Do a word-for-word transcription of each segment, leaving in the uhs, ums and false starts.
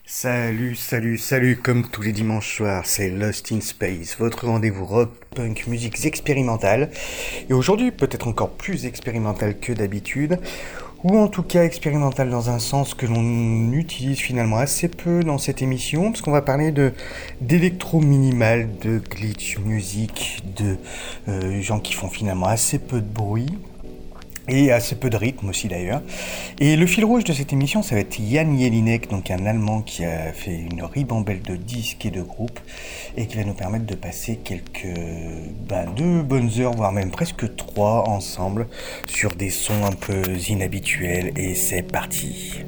Salut, salut, salut, comme tous les dimanches soirs, c'est Lost in Space, votre rendez-vous rock, punk, musiques expérimentales. Et aujourd'hui, peut-être encore plus expérimental que d'habitude, ou en tout cas expérimental dans un sens que l'on utilise finalement assez peu dans cette émission, parce qu'on va parler de d'électro minimal, de glitch music, de euh, gens qui font finalement assez peu de bruit. Et assez peu de rythme aussi d'ailleurs. Et le fil rouge de cette émission, ça va être Jan Jelinek, donc un Allemand qui a fait une ribambelle de disques et de groupes, et qui va nous permettre de passer quelques ben, deux bonnes heures, voire même presque trois ensemble, sur des sons un peu inhabituels. Et c'est parti.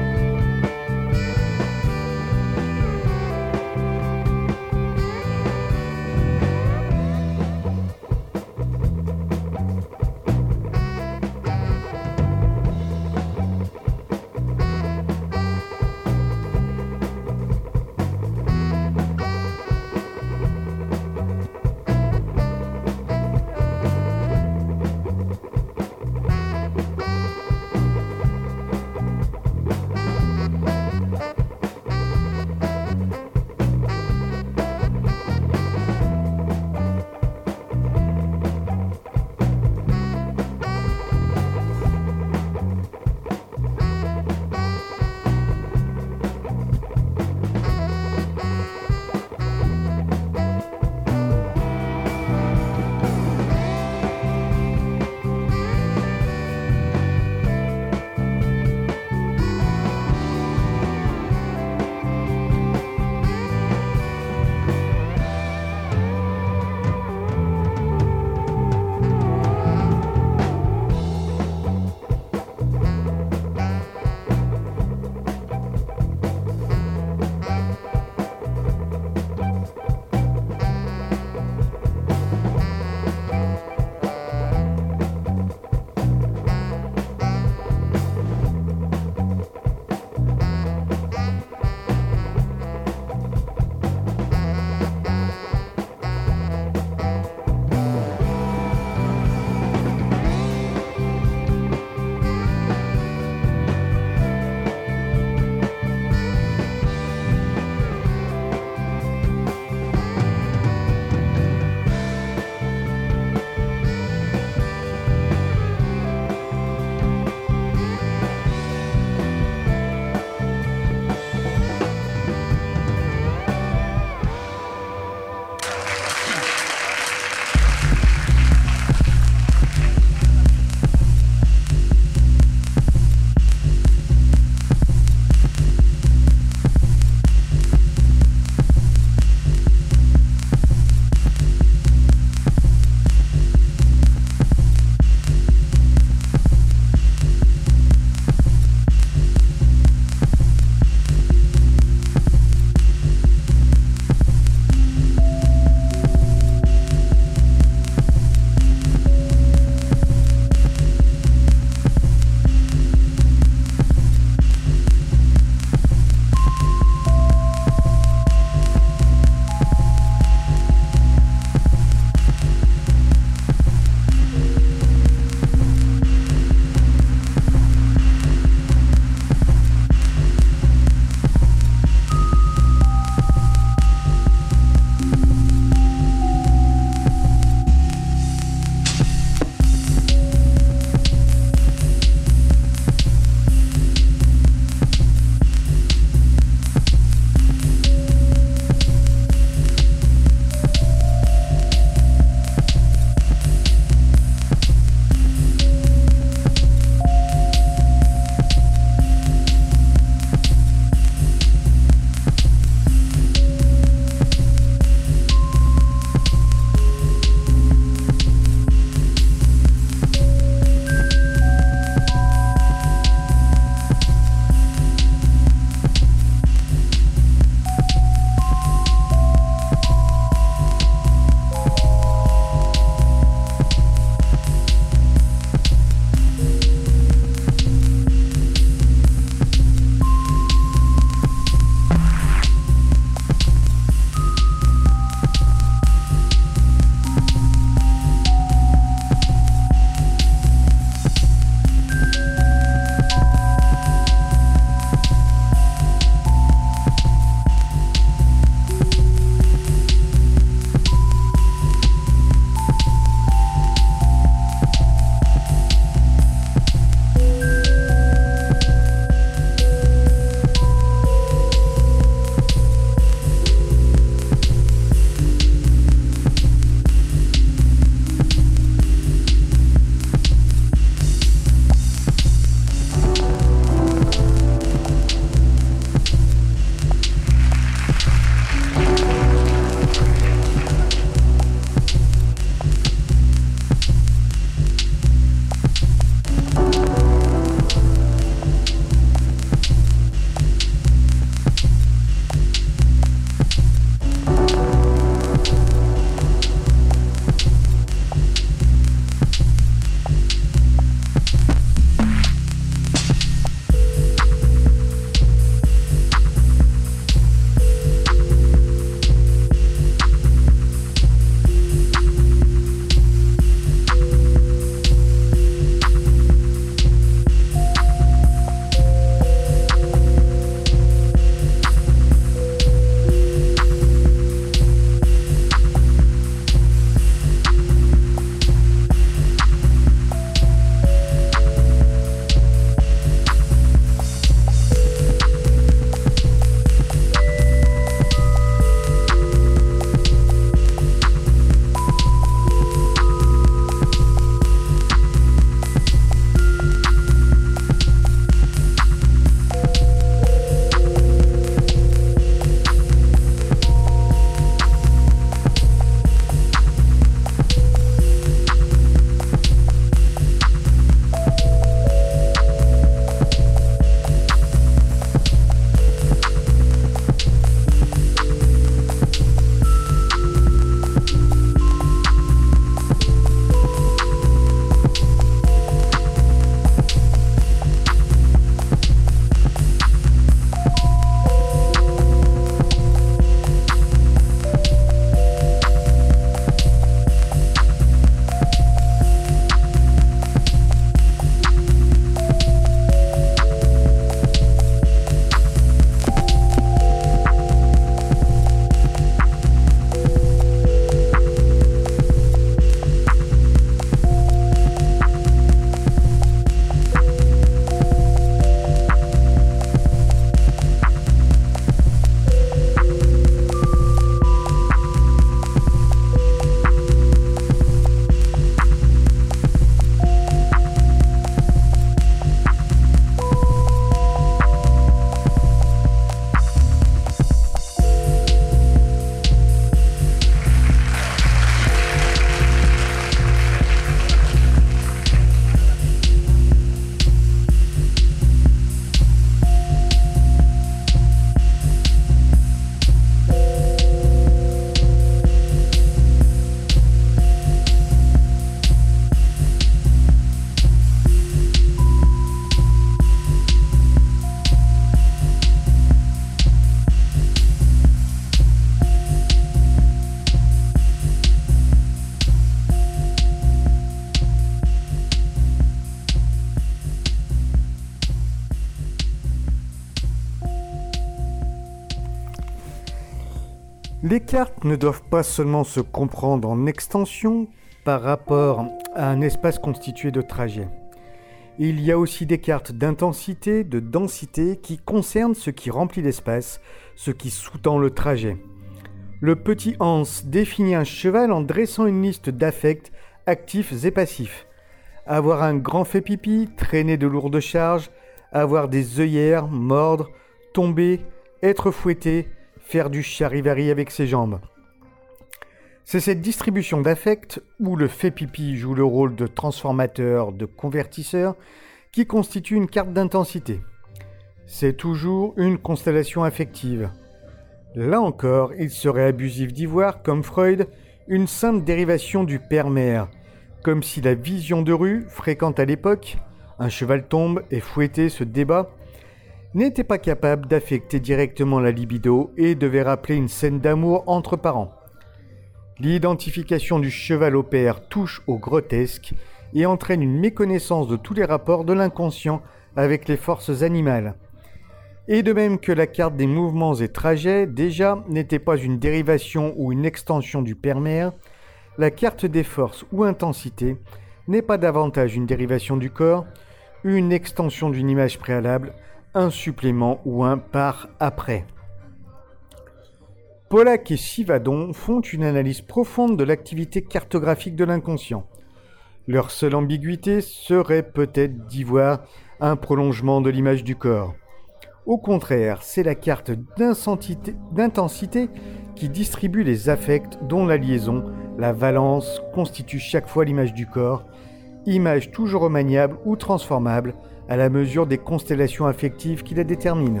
Les cartes ne doivent pas seulement se comprendre en extension par rapport à un espace constitué de trajets. Il y a aussi des cartes d'intensité, de densité qui concernent ce qui remplit l'espace, ce qui sous-tend le trajet. Le petit Hans définit un cheval en dressant une liste d'affects actifs et passifs. Avoir un grand fait pipi, traîner de lourdes charges, avoir des œillères, mordre, tomber, être fouetté, faire du charivari avec ses jambes. C'est cette distribution d'affects, où le fait pipi joue le rôle de transformateur, de convertisseur, qui constitue une carte d'intensité. C'est toujours une constellation affective. Là encore, il serait abusif d'y voir, comme Freud, une simple dérivation du père-mère, comme si la vision de rue, fréquente à l'époque, un cheval tombe et fouetté se débat, n'était pas capable d'affecter directement la libido et devait rappeler une scène d'amour entre parents. L'identification du cheval au père touche au grotesque et entraîne une méconnaissance de tous les rapports de l'inconscient avec les forces animales. Et de même que la carte des mouvements et trajets, déjà, n'était pas une dérivation ou une extension du père-mère, la carte des forces ou intensités n'est pas davantage une dérivation du corps, une extension d'une image préalable, un supplément ou un par après. Pollack et Sivadon font une analyse profonde de l'activité cartographique de l'inconscient. Leur seule ambiguïté serait peut-être d'y voir un prolongement de l'image du corps. Au contraire, c'est la carte d'intensité qui distribue les affects dont la liaison, la valence, constitue chaque fois l'image du corps, image toujours remaniable ou transformable à la mesure des constellations affectives qui la déterminent.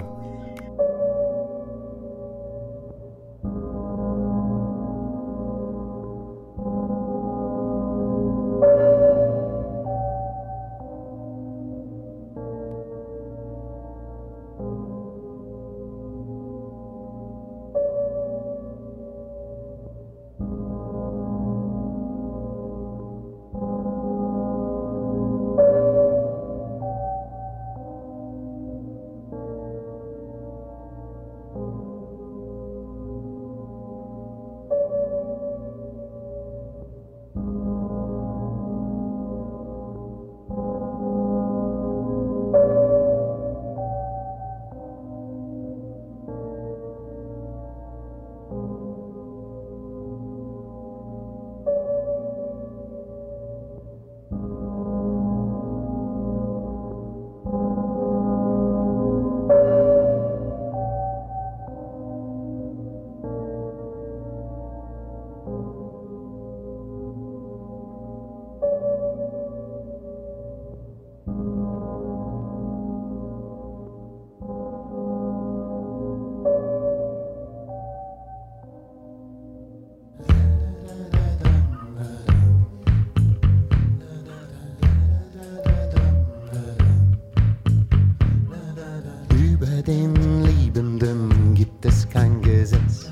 den Liebenden gibt es kein Gesetz.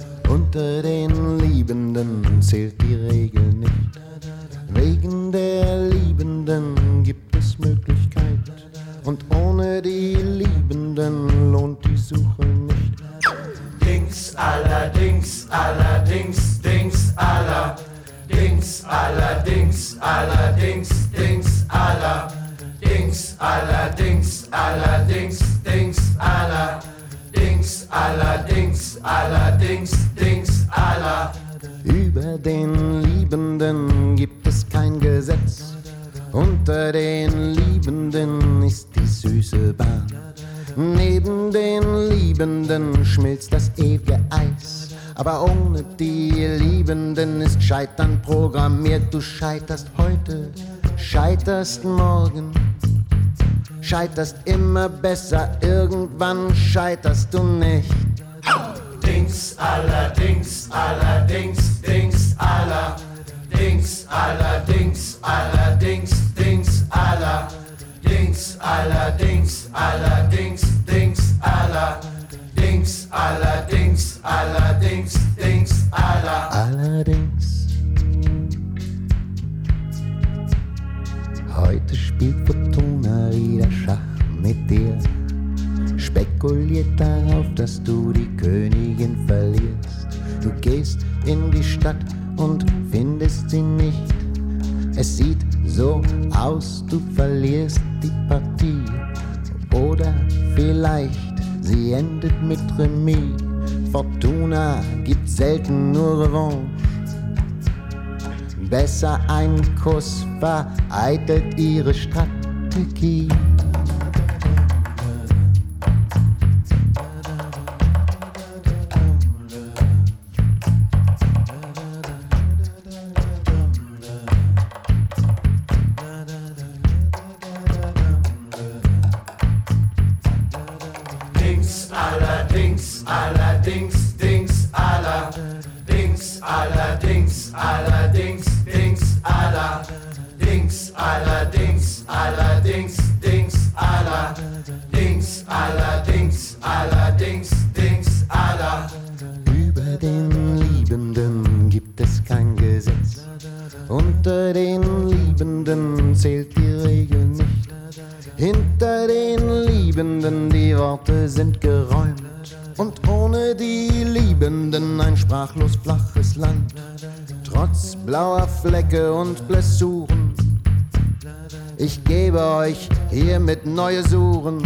Unter den Liebenden zählt die Regel nicht. Wegen der Liebenden gibt es Möglichkeit. Und ohne die Liebenden lohnt die Suche nicht. Dings, allerdings, allerdings, Dings, aller. Dings, allerdings, allerdings, Dings, aller. Dings, allerdings, allerdings, Dings, aller. Dings, allerdings, allerdings, Dings, aller. Über den Liebenden gibt es kein Gesetz. Unter den Liebenden ist die süße Bahn. Neben den Liebenden schmilzt das ewige Eis. Aber ohne die Liebenden ist Scheitern programmiert. Du scheiterst heute, scheiterst morgen, scheiterst immer besser, irgendwann scheiterst du nicht. Dings, allerdings, allerdings, Dings, aller. Dings, allerdings, allerdings, Dings, aller. Dings, allerdings, allerdings, Dings, aller. Dings, allerdings, allerdings, Dings, aller. Allerdings, heute spielt Fortuna wieder Schach mit dir. Spekuliert darauf, dass du die Königin verlierst. Du gehst in die Stadt und findest sie nicht. Es sieht so aus, du verlierst die Partie. Oder vielleicht sie endet mit Remis. Fortuna gibt selten nur Revanche. Besser ein Kuss vereitelt ihre Strategie. Dings, allerdings, allerdings, Dings, allerdings, allerdings, allerdings, Dings, allerdings, allerdings, allerdings, Dings, allerdings, allerdings, allerdings, Dings, aller. Über den Liebenden gibt es kein Gesetz. Unter den Liebenden zählt die Regel nicht. Hinter den Liebenden die Worte sind geräumt. Und ohne die Liebenden ein sprachlos flaches Land. Trotz blauer Flecke und Blessuren. Ich gebe euch hiermit neue Suren.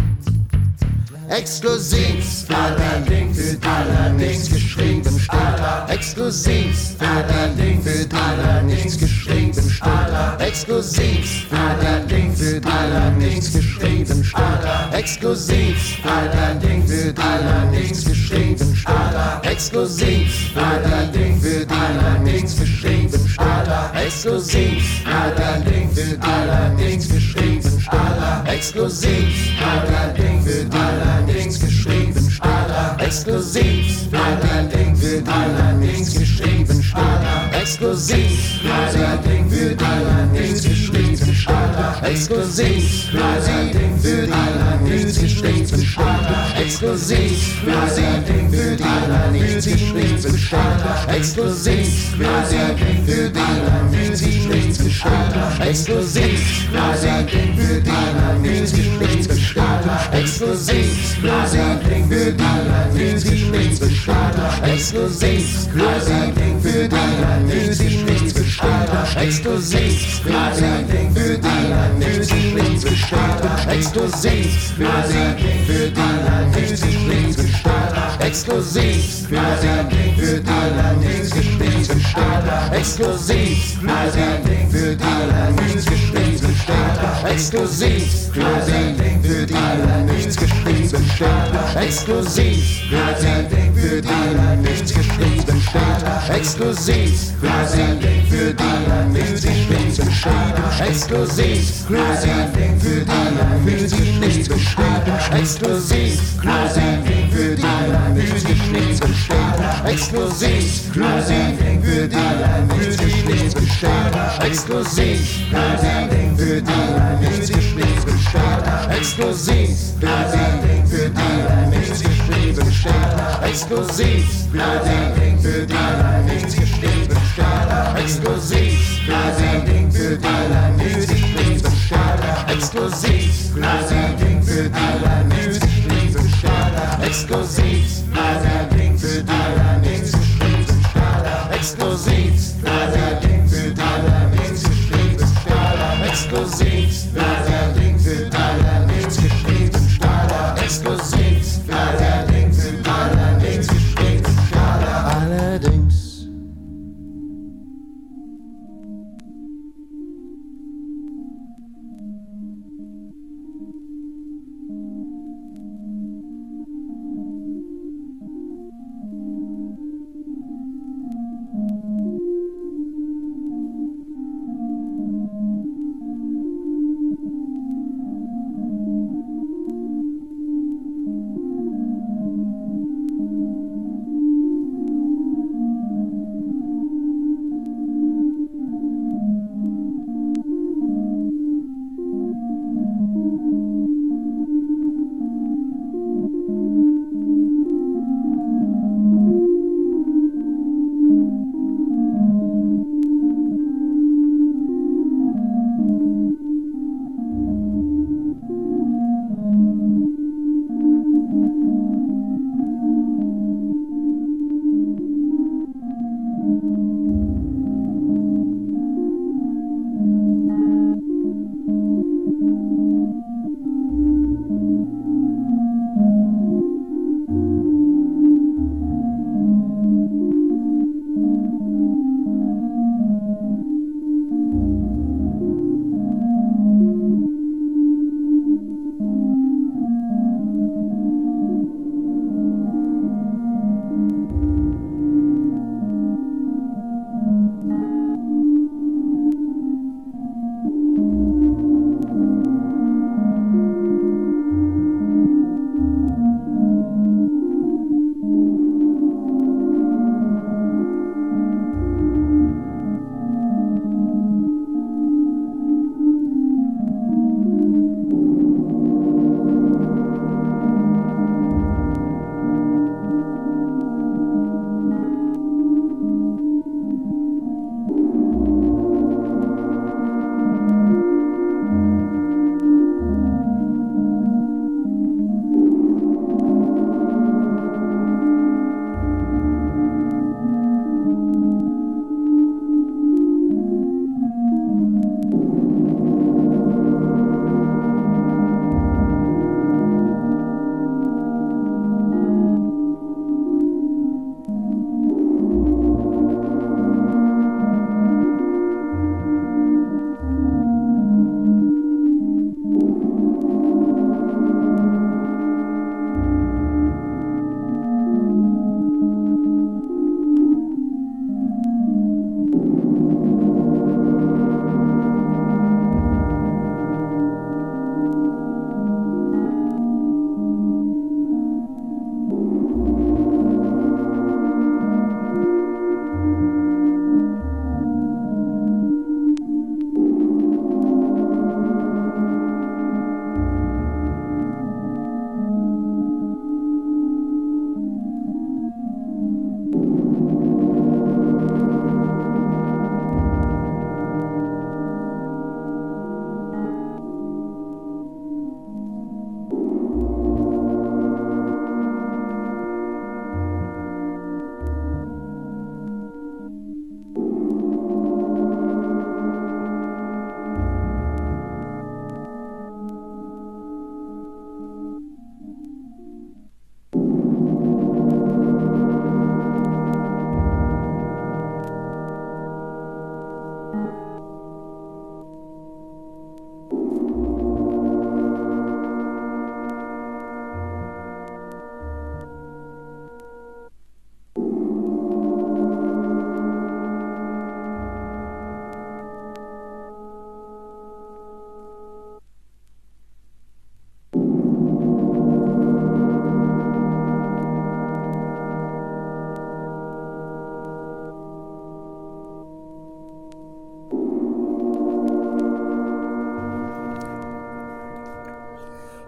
Exklusiv für die, für die nichts geschrieben steht. Exklusiv für die, für die nichts geschrieben steht. Exklusiv für die, für die nichts geschrieben steht. Exklusiv für die, für die nichts geschrieben steht. Exklusiv für die, für die nichts geschrieben steht. Exklusiv für die, für die nichts geschrieben steht. Exklusiv für die, für die nichts geschrieben steht. Exklusiv für die, für die nichts geschrieben steht. Exklusiv für die, für die nichts geschrieben steht. Exklusiv für die, für die nichts geschrieben steht. Exklusiv für die, für die nichts geschrieben steht. Exklusiv für die, für die nichts geschrieben steht. Exklusiv für die, für die nichts geschrieben steht. Exklusiv für die, für die nichts geschrieben steht. Exklusiv für die, für die nichts geschrieben steht. Exklusiv für die, für die nichts geschrieben steht. Exklusiv für die, für die nichts geschrieben steht. Exklusiv für die, für die nichts geschrieben steht. Exklusiv für die, für die nichts geschrieben steht. Exklusiv für die, für die nichts geschrieben steht. Exklusiv für die, für die nichts geschrieben steht. Exklusiv für die, für die nichts geschrieben steht. Exklusiv für die, für die nichts geschrieben steht. Exklusiv für die, für die nichts geschrieben steht. Exklusiv für die, für die nichts geschrieben steht. Exklusiv für die, für die nichts geschrieben steht. Exklusiv für die, für die nichts geschrieben steht. Exklusiv für die, für die nichts geschrieben steht. Exklusiv für die, für die nichts geschrieben steht. Exklusiv für die, für die nichts geschrieben steht. Exklusiv für die, für die nichts geschrieben steht. Exklusiv für die, für die nichts geschrieben steht. Exklusiv für die, für die nichts geschrieben steht. Exklusiv für die, für die nichts geschrieben steht. Allerdings.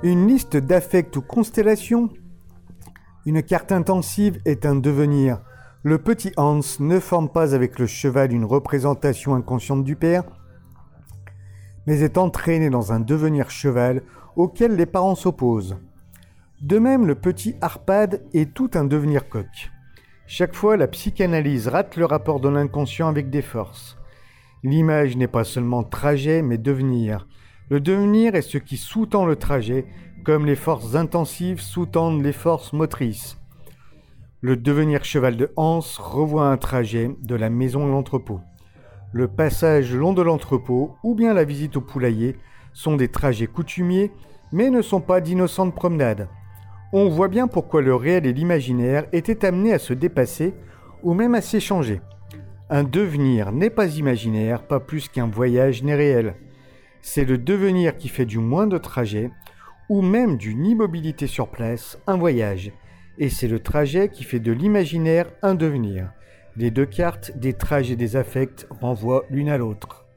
Une liste d'affects ou constellations? Une carte intensive est un devenir. Le petit Hans ne forme pas avec le cheval une représentation inconsciente du père, mais est entraîné dans un devenir cheval auquel les parents s'opposent. De même, le petit Arpad est tout un devenir coq. Chaque fois, la psychanalyse rate le rapport de l'inconscient avec des forces. L'image n'est pas seulement trajet, mais devenir. Le devenir est ce qui sous-tend le trajet, comme les forces intensives sous-tendent les forces motrices. Le devenir cheval de Hans revoit un trajet de la maison à l'entrepôt. Le passage le long de l'entrepôt ou bien la visite au poulailler sont des trajets coutumiers, mais ne sont pas d'innocentes promenades. On voit bien pourquoi le réel et l'imaginaire étaient amenés à se dépasser ou même à s'échanger. Un devenir n'est pas imaginaire, pas plus qu'un voyage n'est réel. C'est le devenir qui fait du moindre trajet, ou même d'une immobilité sur place, un voyage. Et c'est le trajet qui fait de l'imaginaire un devenir. Les deux cartes, des trajets et des affects, renvoient l'une à l'autre.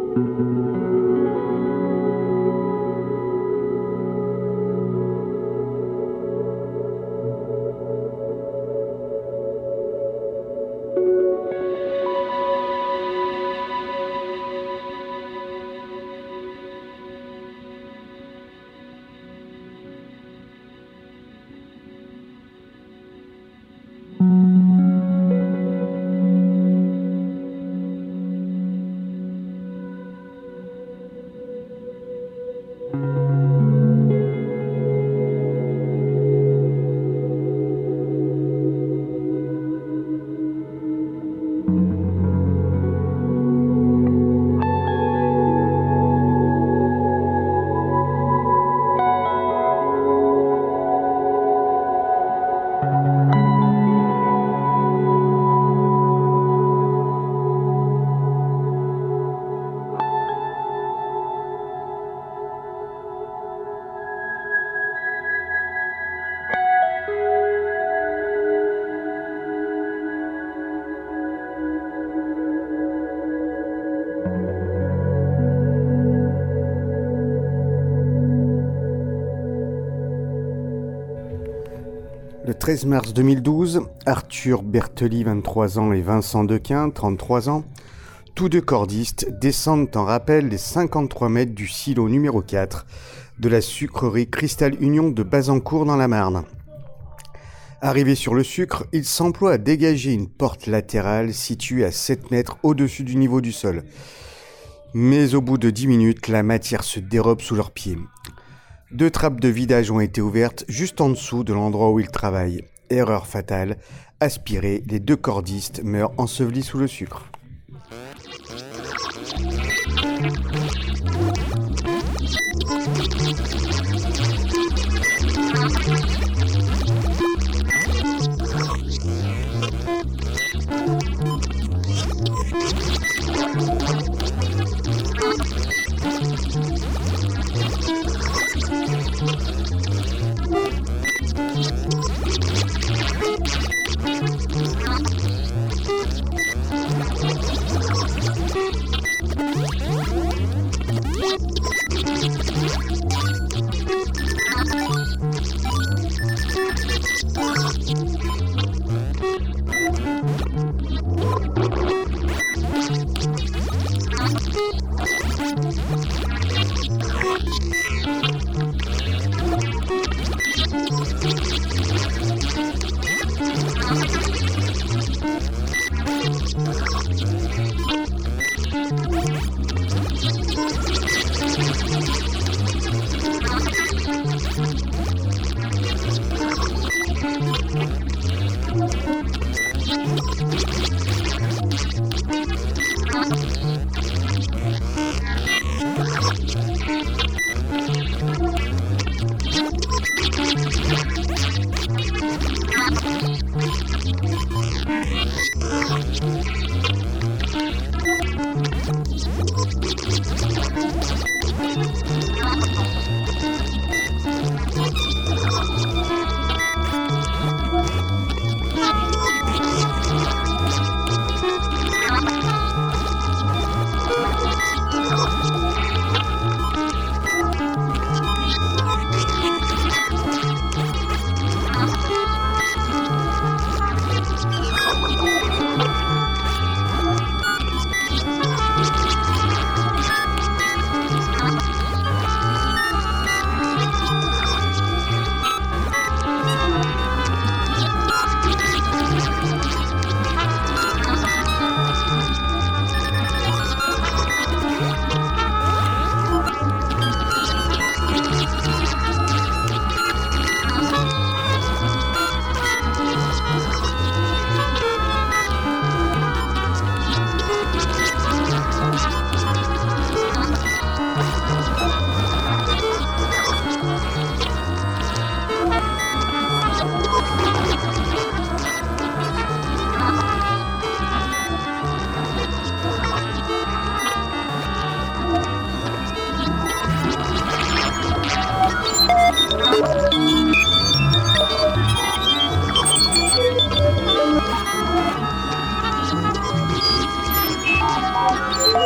Le treize mars deux mille douze, Arthur Berthelli, vingt-trois ans, et Vincent Dequin, trente-trois ans, tous deux cordistes, descendent en rappel les cinquante-trois mètres du silo numéro quatre de la sucrerie Cristal Union de Bazancourt dans la Marne. Arrivés sur le sucre, ils s'emploient à dégager une porte latérale située à sept mètres au-dessus du niveau du sol. Mais au bout de dix minutes, la matière se dérobe sous leurs pieds. Deux trappes de vidage ont été ouvertes juste en dessous de l'endroit où ils travaillent. Erreur fatale, aspirés, les deux cordistes meurent ensevelis sous le sucre.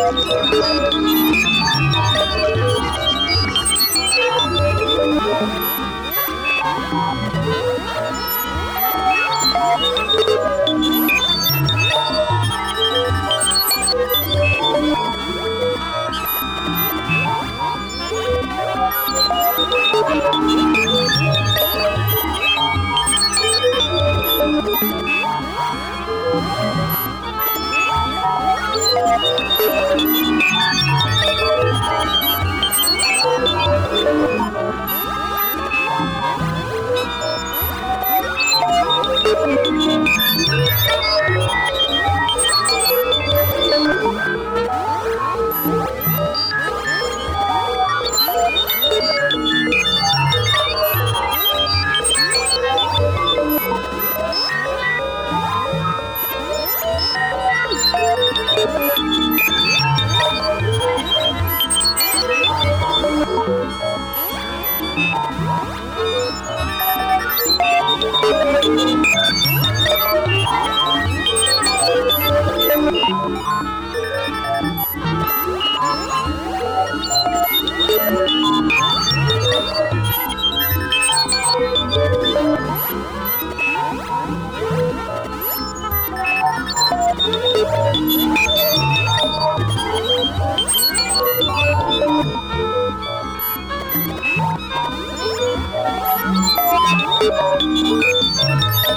Thank you.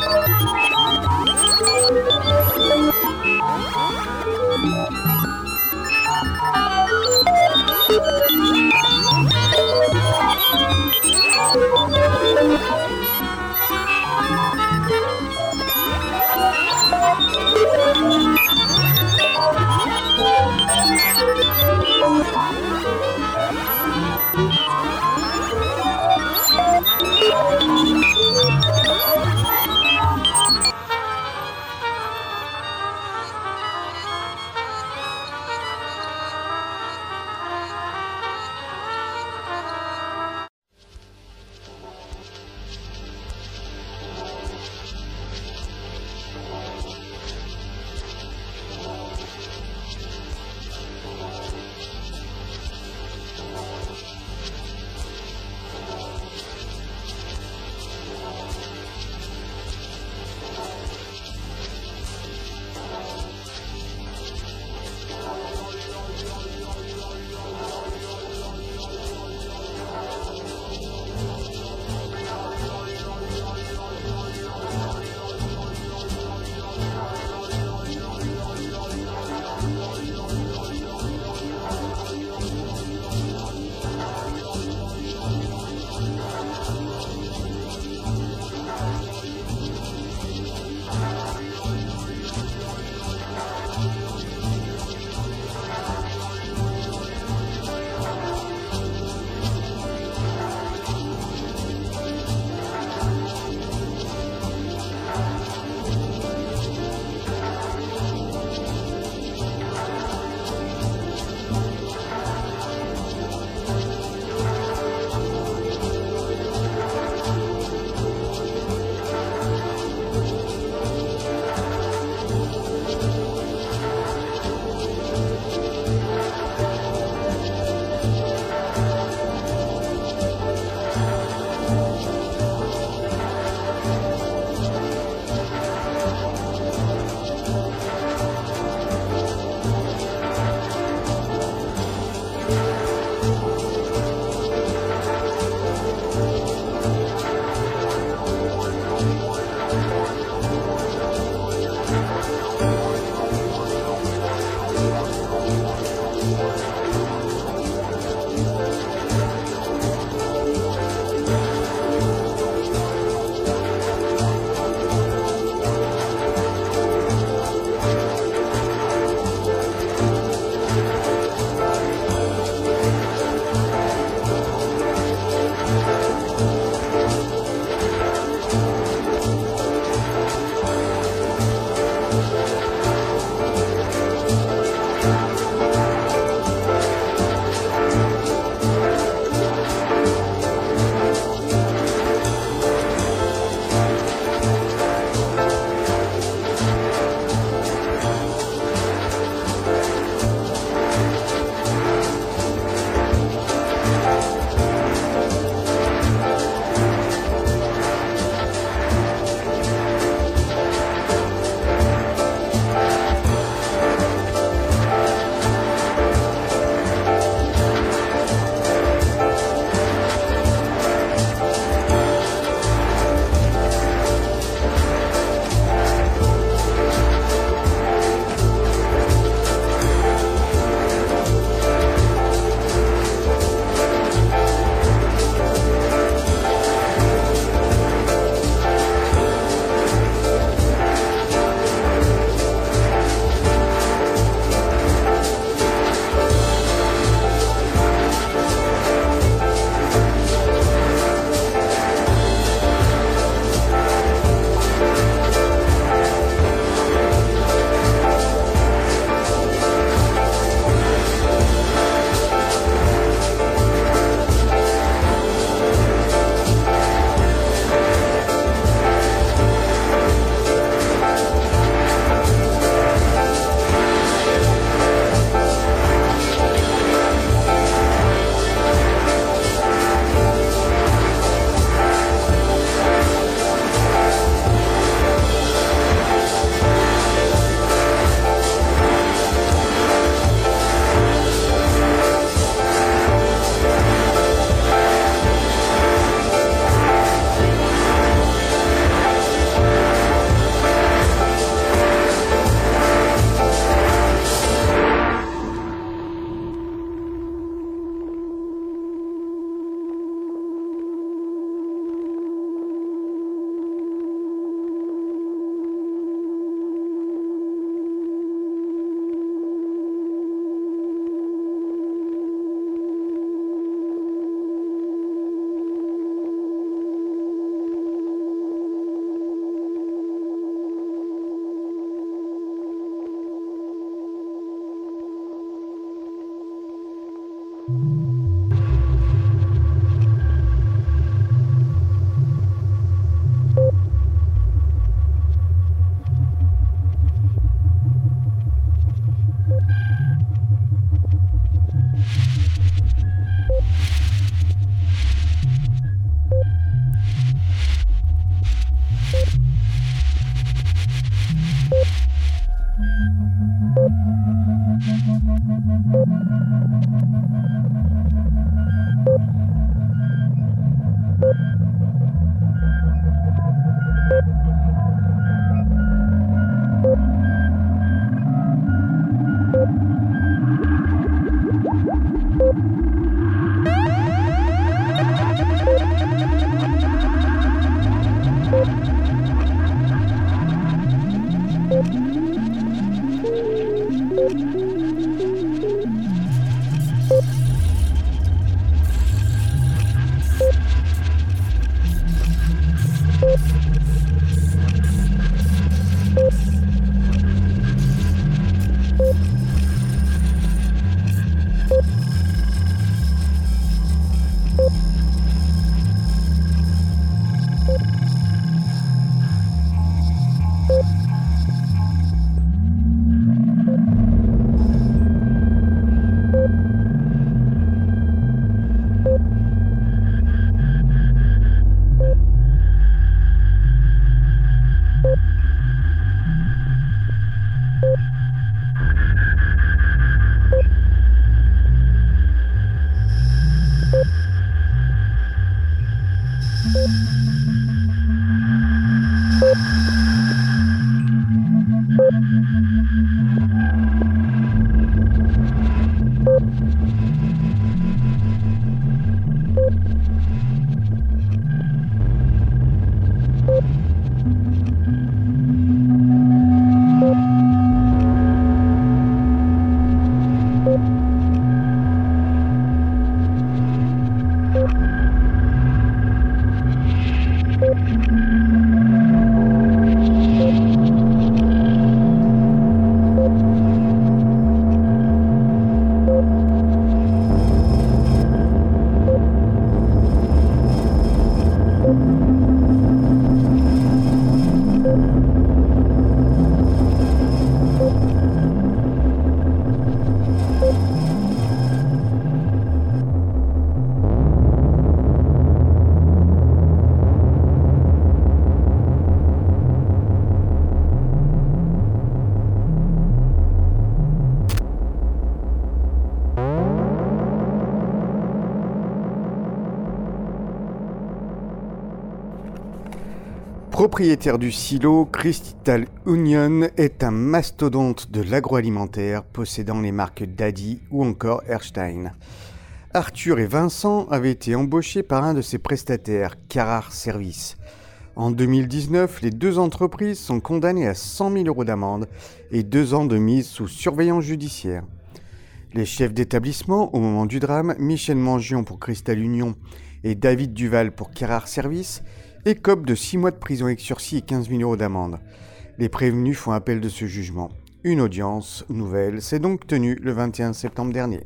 Propriétaire du silo, Crystal Union est un mastodonte de l'agroalimentaire possédant les marques Daddy ou encore Erstein. Arthur et Vincent avaient été embauchés par un de ses prestataires, Carrard Service. En deux mille dix-neuf, les deux entreprises sont condamnées à cent mille euros d'amende et deux ans de mise sous surveillance judiciaire. Les chefs d'établissement, au moment du drame, Michel Mangion pour Crystal Union et David Duval pour Carrard Service, écopent de six mois de prison avec sursis et quinze mille euros d'amende. Les prévenus font appel de ce jugement. Une audience nouvelle s'est donc tenue le vingt et un septembre dernier.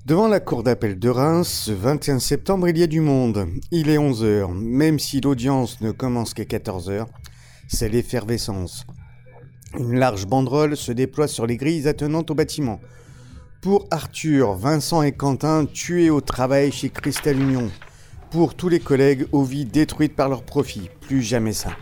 Devant la cour d'appel de Reims, ce vingt et un septembre, il y a du monde. Il est onze heures, même si l'audience ne commence qu'à quatorze heures, c'est l'effervescence. Une large banderole se déploie sur les grilles attenantes au bâtiment. Pour Arthur, Vincent et Quentin, tués au travail chez Cristal Union. Pour tous les collègues aux vies détruites par leur profit. Plus jamais ça.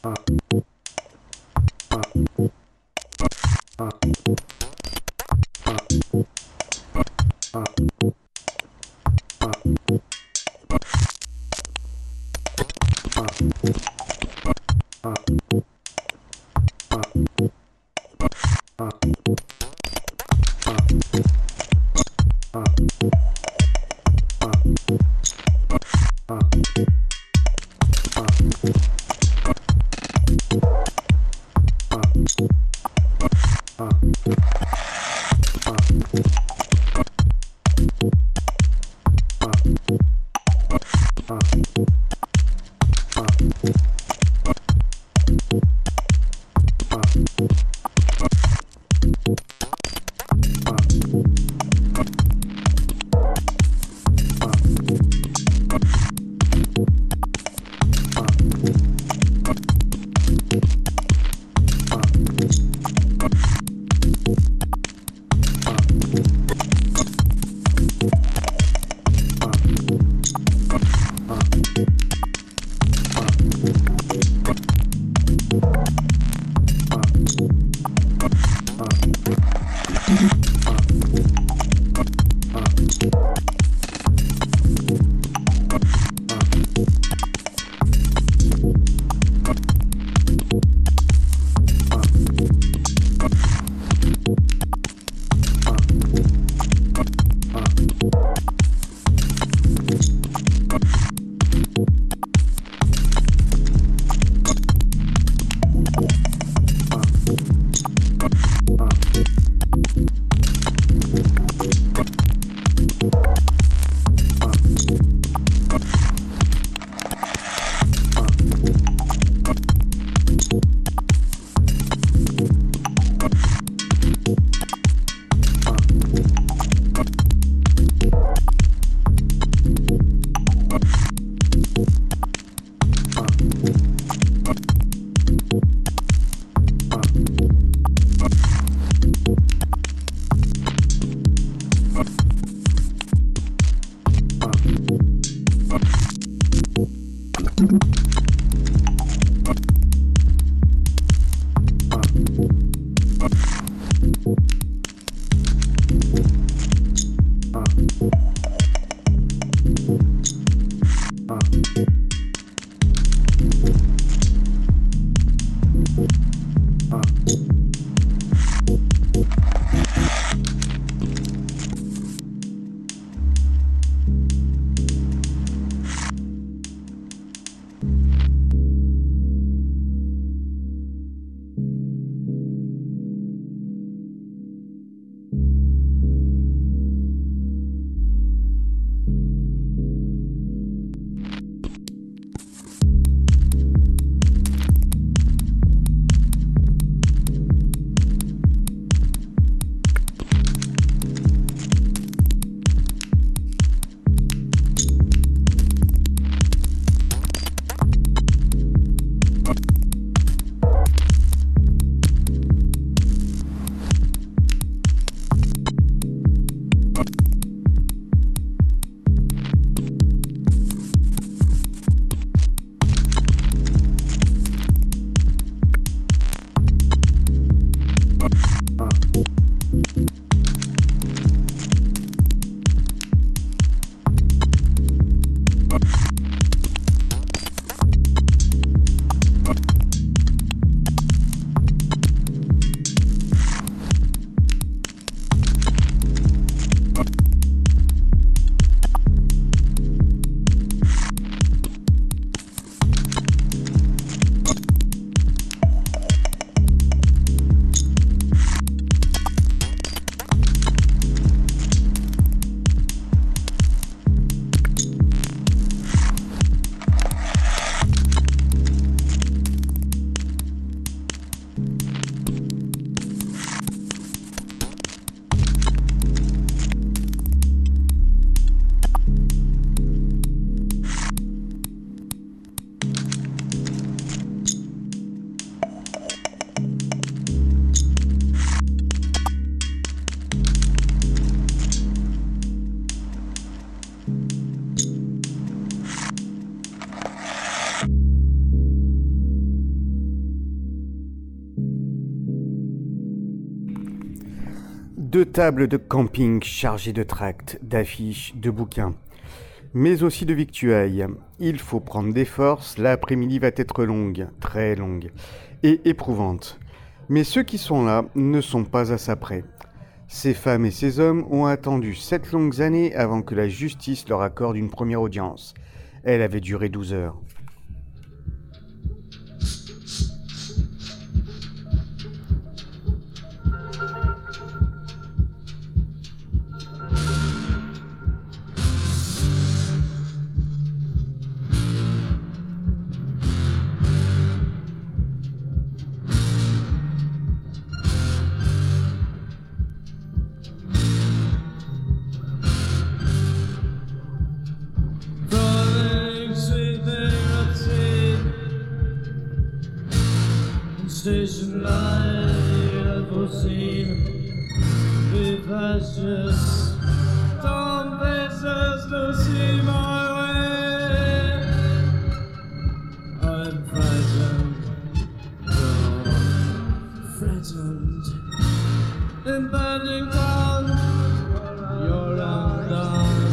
Uh. Deux tables de camping chargées de tracts, d'affiches, de bouquins, mais aussi de victuailles. Il faut prendre des forces, l'après-midi va être longue, très longue, et éprouvante. Mais ceux qui sont là ne sont pas à ça près. Ces femmes et ces hommes ont attendu sept longues années avant que la justice leur accorde une première audience. Elle avait duré douze heures. Station light at fourteen, vivacious, dumb faces to see my way. I'm frightened, oh, frightened, impending down, you're undone,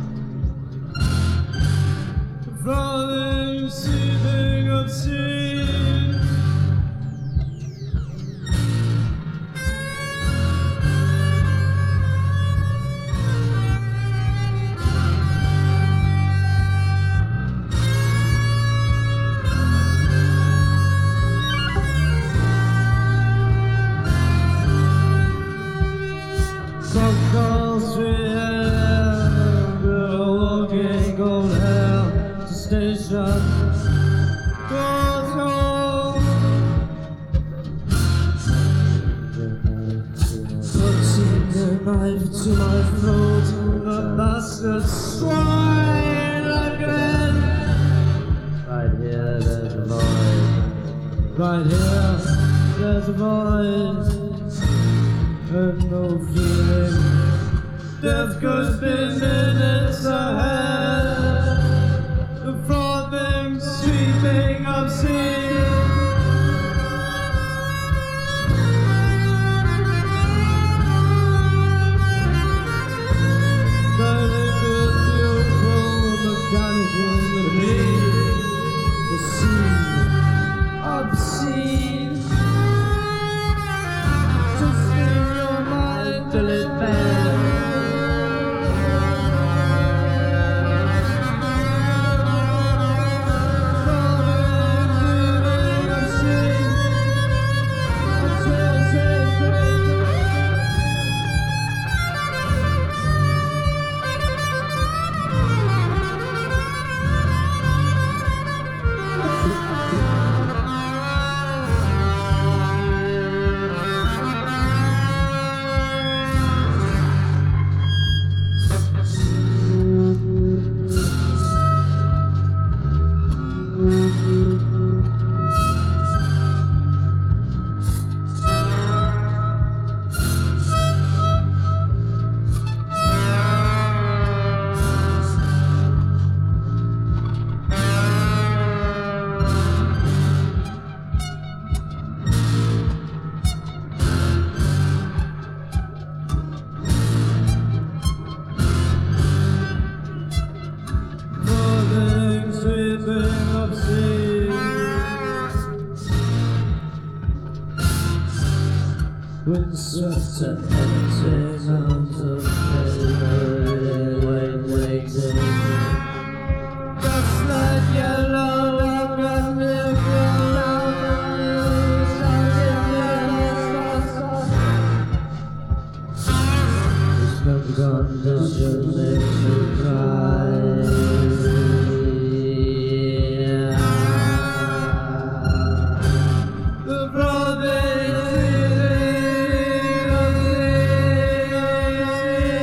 frowning, seething obscene. To my throat, the bastard swine again. Right here, there's a void. Right here, there's a void. And no feeling. Death could be minutes ahead. The frothing, sweeping obscene. With sweat and empty mounds of paper, wait, waiting. Just like yellow, like a million dollars, it's never gone, just your lips will cry. The brother.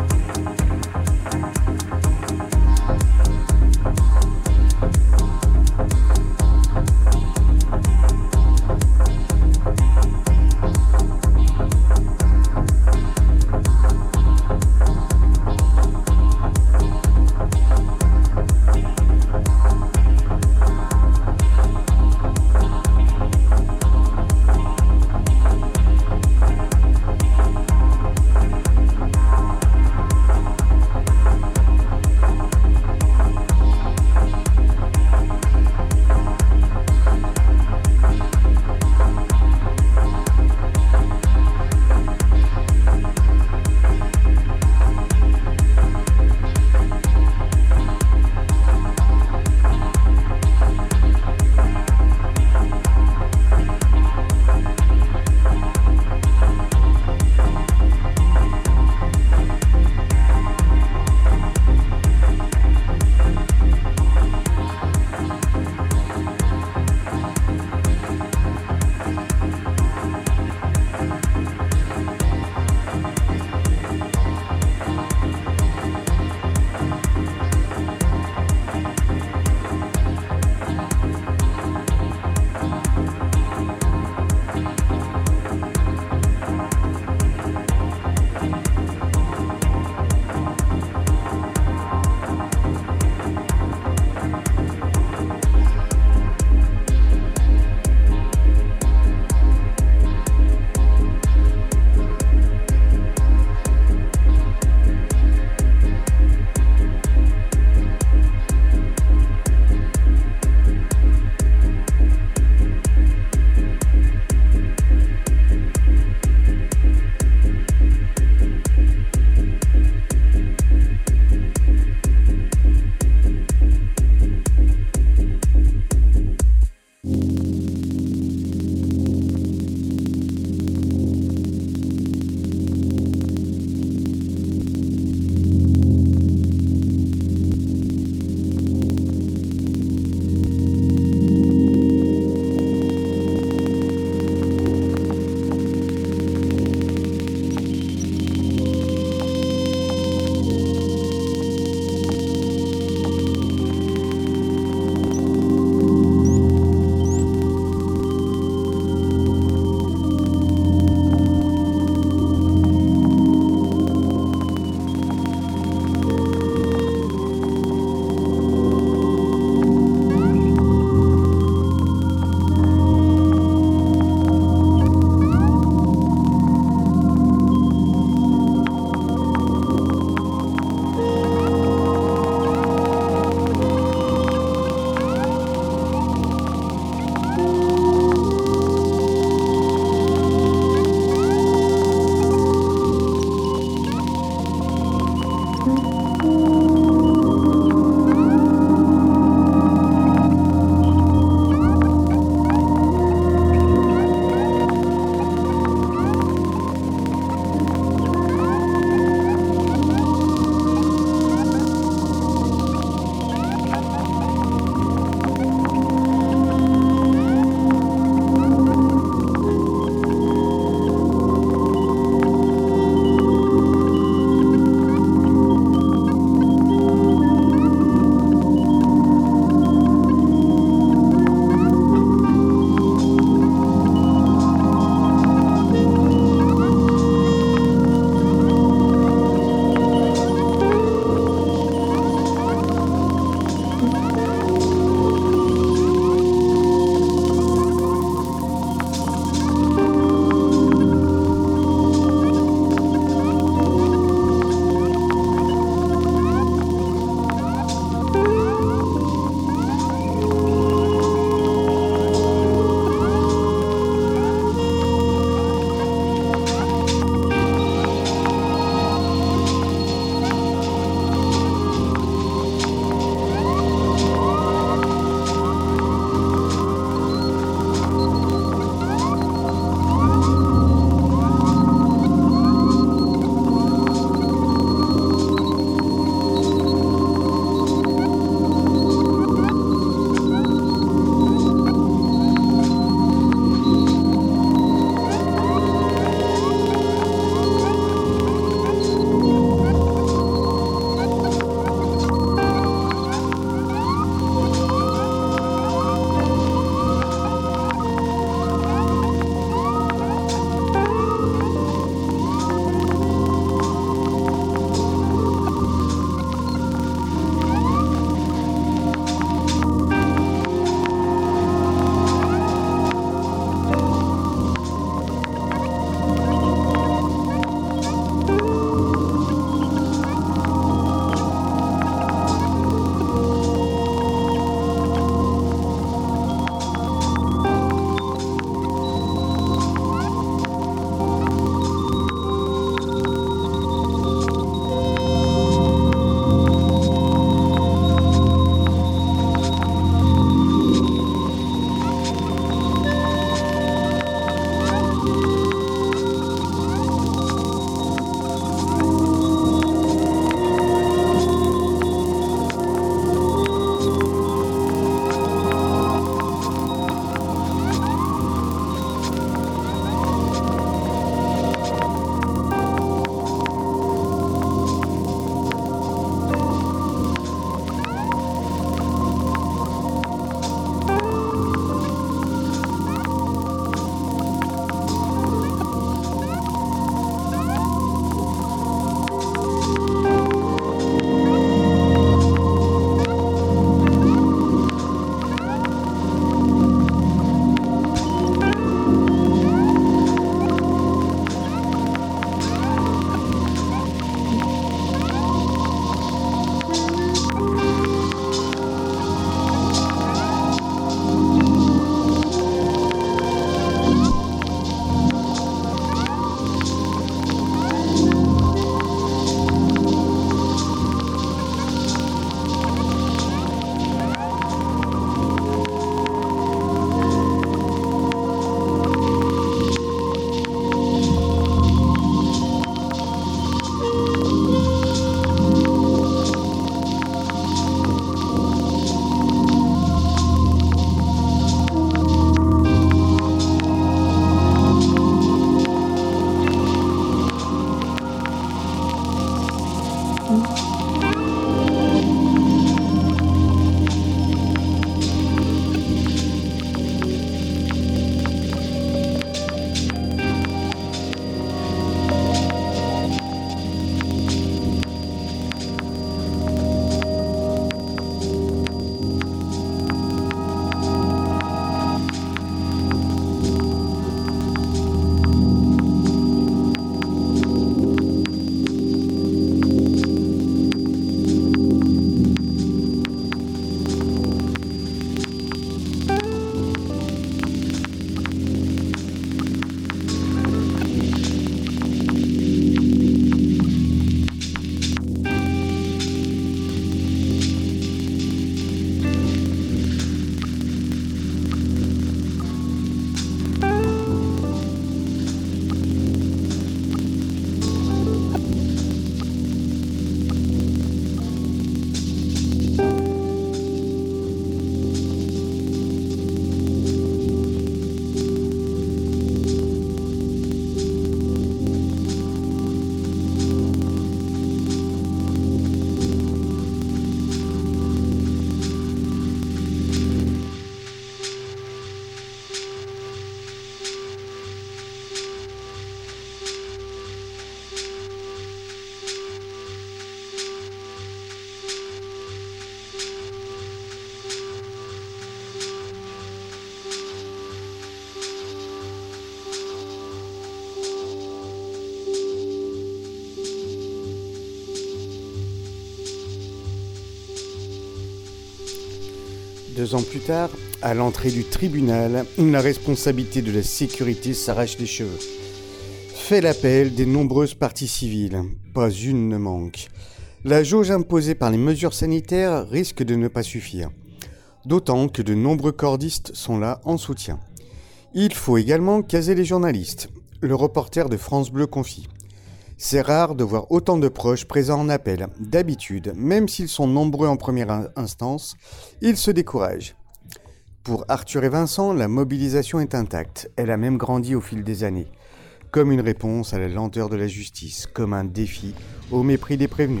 Deux ans plus tard, à l'entrée du tribunal, la responsabilité de la sécurité s'arrache les cheveux. Fait l'appel des nombreuses parties civiles. Pas une ne manque. La jauge imposée par les mesures sanitaires risque de ne pas suffire. D'autant que de nombreux cordistes sont là en soutien. Il faut également caser les journalistes. Le reporter de France Bleu confie. C'est rare de voir autant de proches présents en appel. D'habitude, même s'ils sont nombreux en première instance, ils se découragent. Pour Arthur et Vincent, la mobilisation est intacte. Elle a même grandi au fil des années. Comme une réponse à la lenteur de la justice, comme un défi au mépris des prévenus.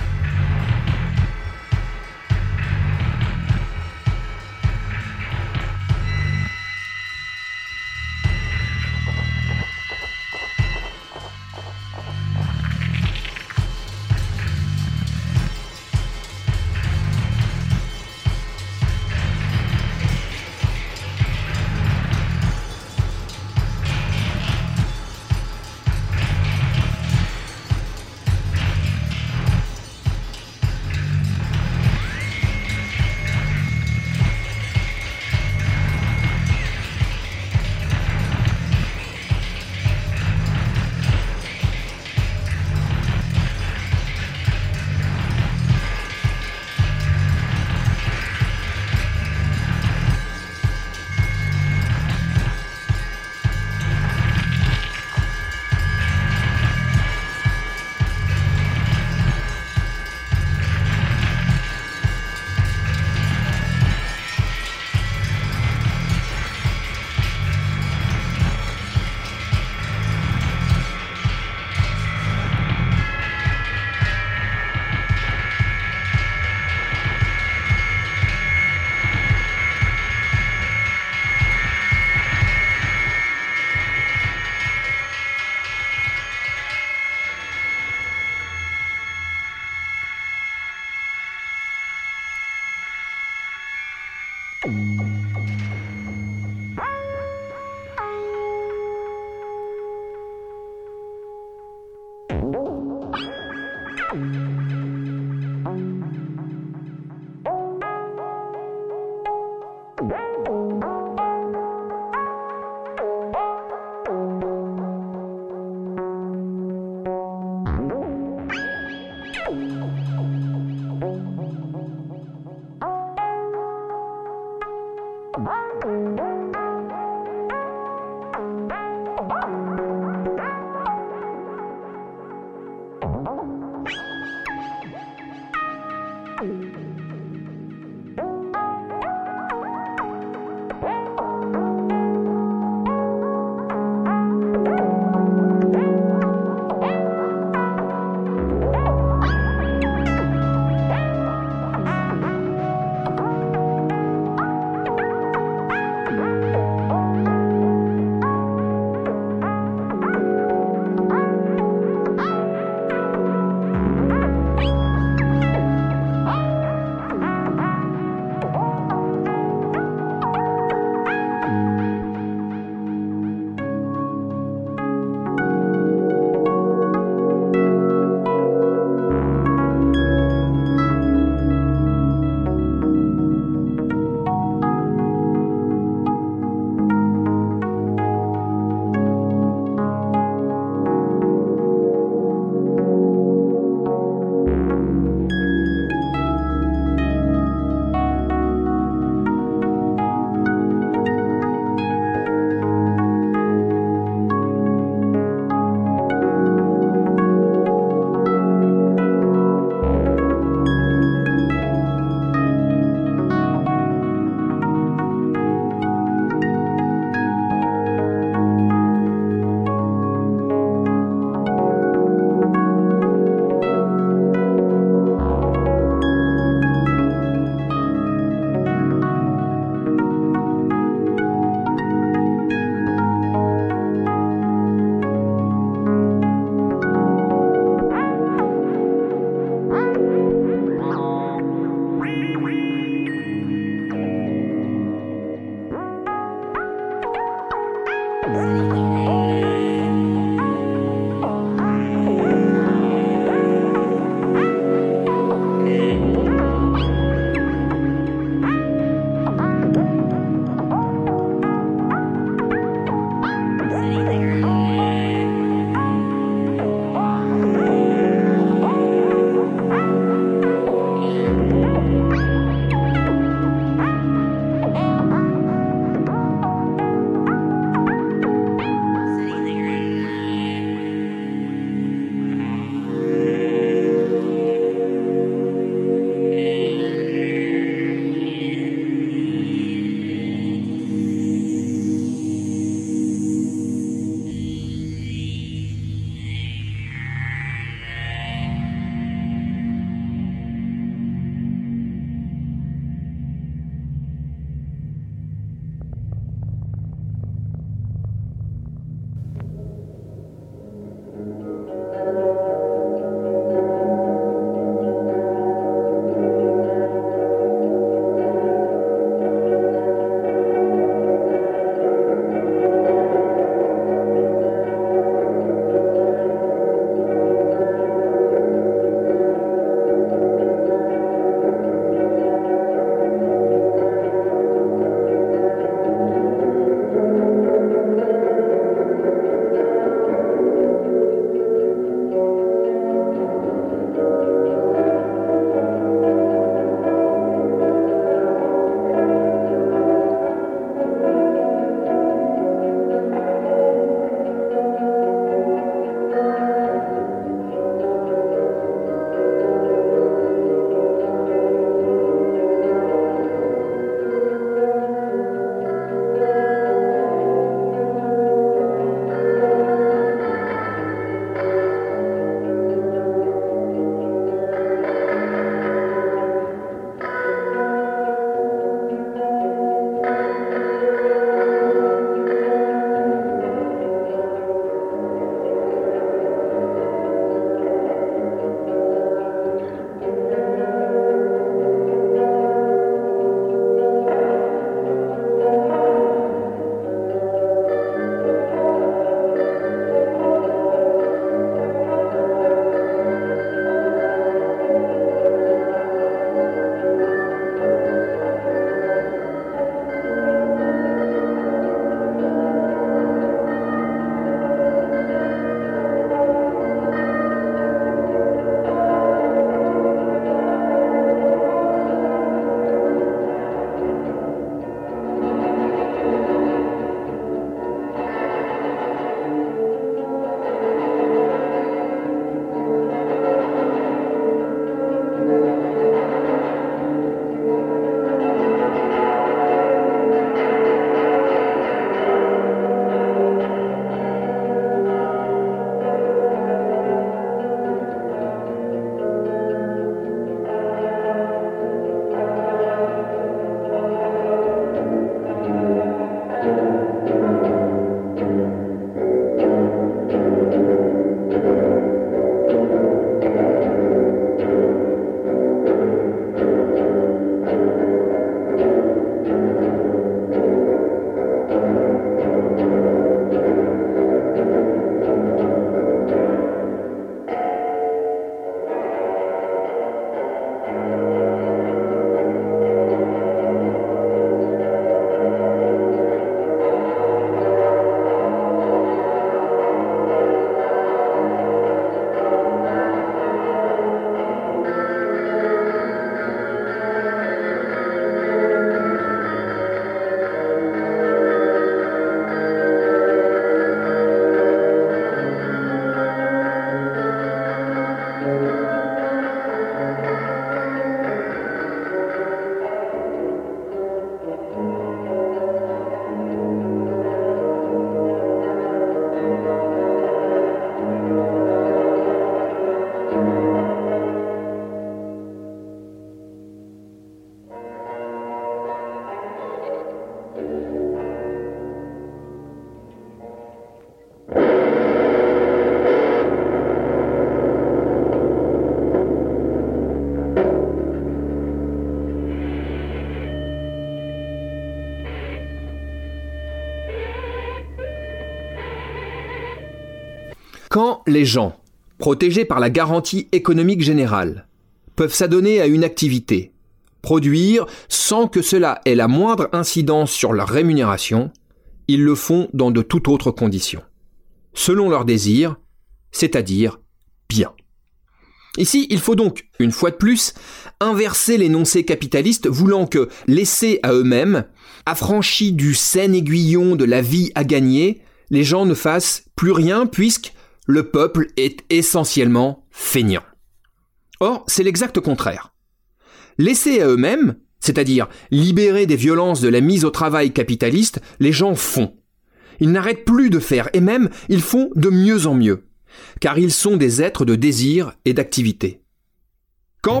Quand les gens, protégés par la garantie économique générale, peuvent s'adonner à une activité, produire sans que cela ait la moindre incidence sur leur rémunération, ils le font dans de toutes autres conditions, selon leurs désirs, c'est-à-dire bien. Ici, il faut donc, une fois de plus, inverser l'énoncé capitaliste voulant que, laissés à eux-mêmes, affranchis du saine aiguillon de la vie à gagner, les gens ne fassent plus rien puisque le peuple est essentiellement feignant. Or, c'est l'exact contraire. Laissés à eux-mêmes, c'est-à-dire libérés des violences de la mise au travail capitaliste, les gens font. Ils n'arrêtent plus de faire et même ils font de mieux en mieux, car ils sont des êtres de désir et d'activité. Quand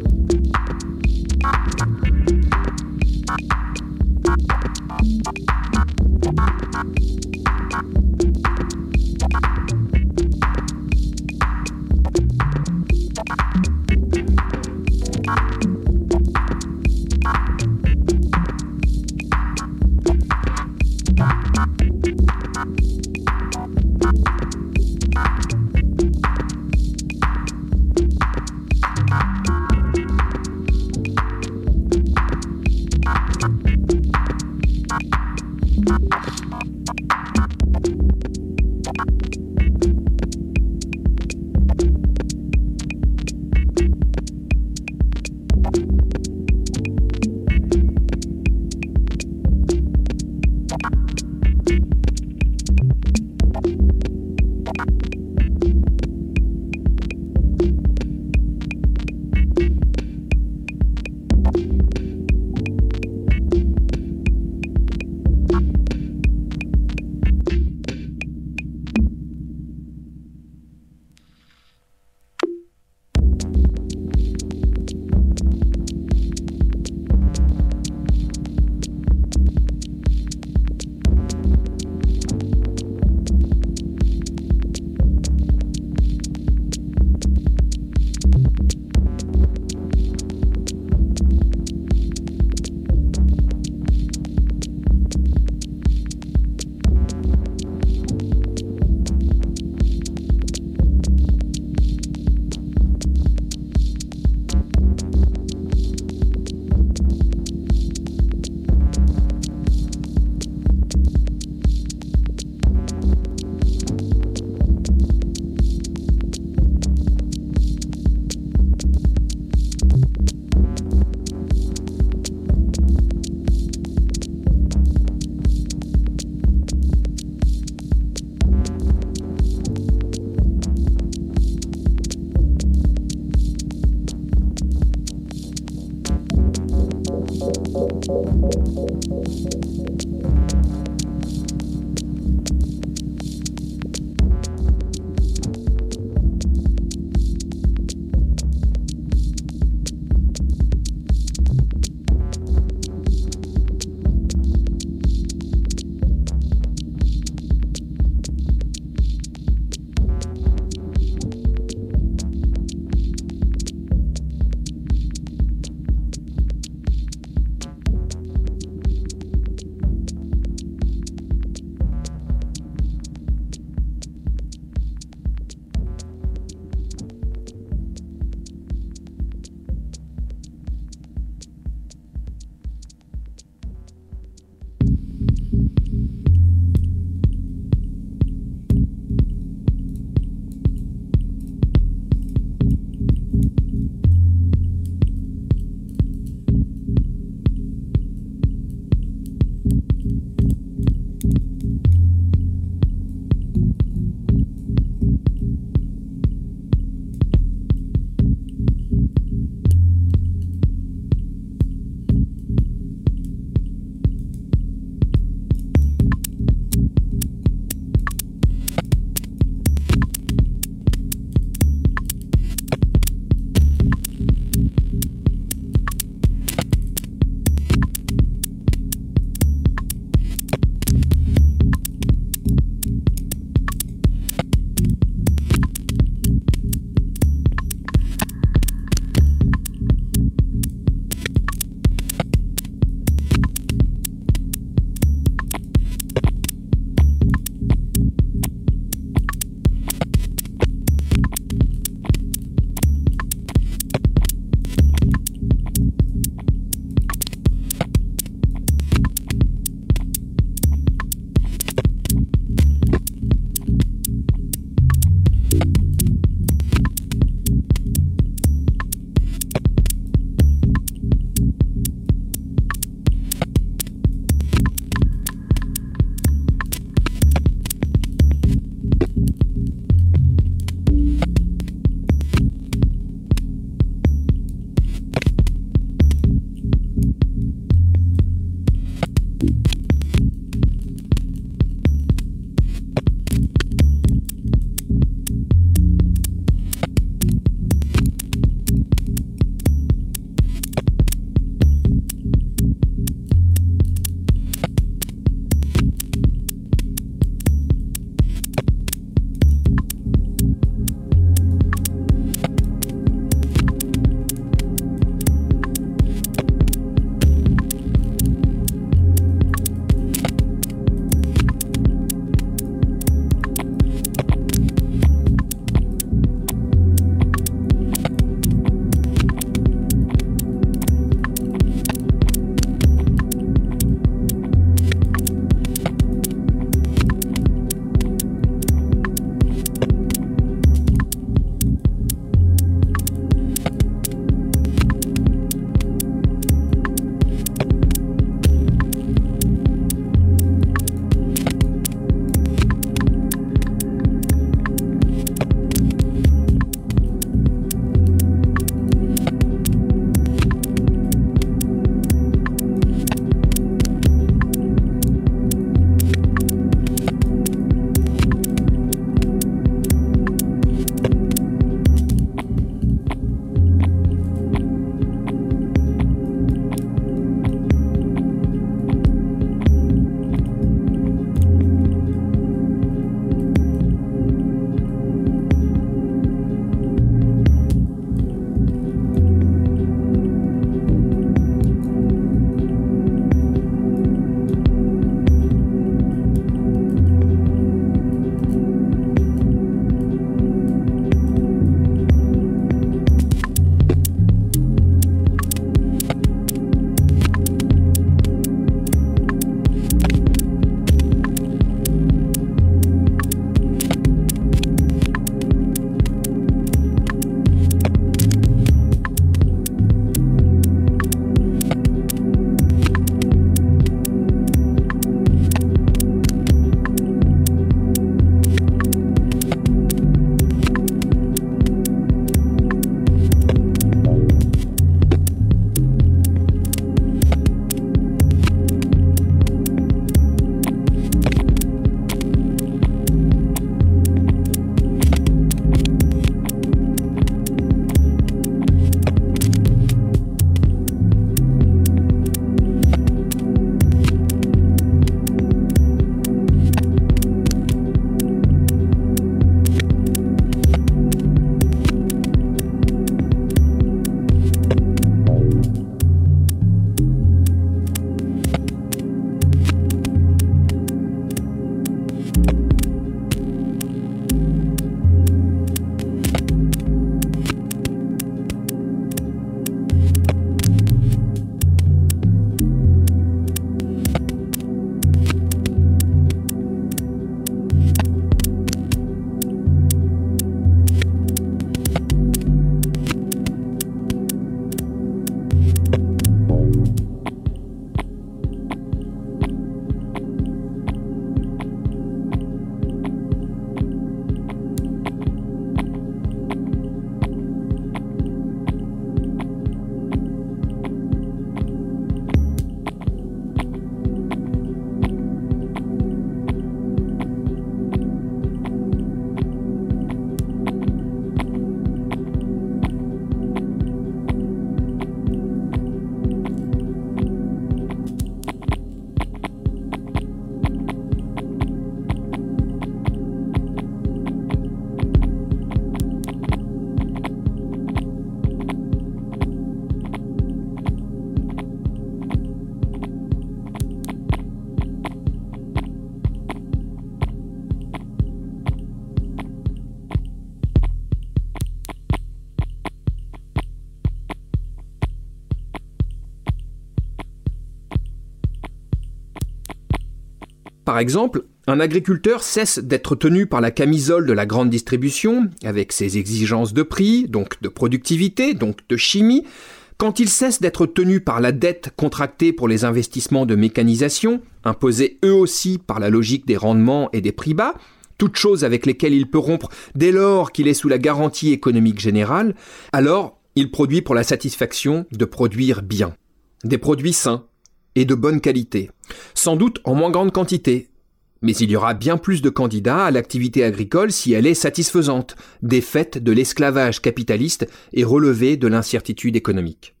par exemple, un agriculteur cesse d'être tenu par la camisole de la grande distribution, avec ses exigences de prix, donc de productivité, donc de chimie, quand il cesse d'être tenu par la dette contractée pour les investissements de mécanisation, imposés eux aussi par la logique des rendements et des prix bas, toutes choses avec lesquelles il peut rompre dès lors qu'il est sous la garantie économique générale, alors il produit pour la satisfaction de produire bien. Des produits sains et de bonne qualité, sans doute en moins grande quantité. Mais il y aura bien plus de candidats à l'activité agricole si elle est satisfaisante, défaite de l'esclavage capitaliste et relevée de l'incertitude économique.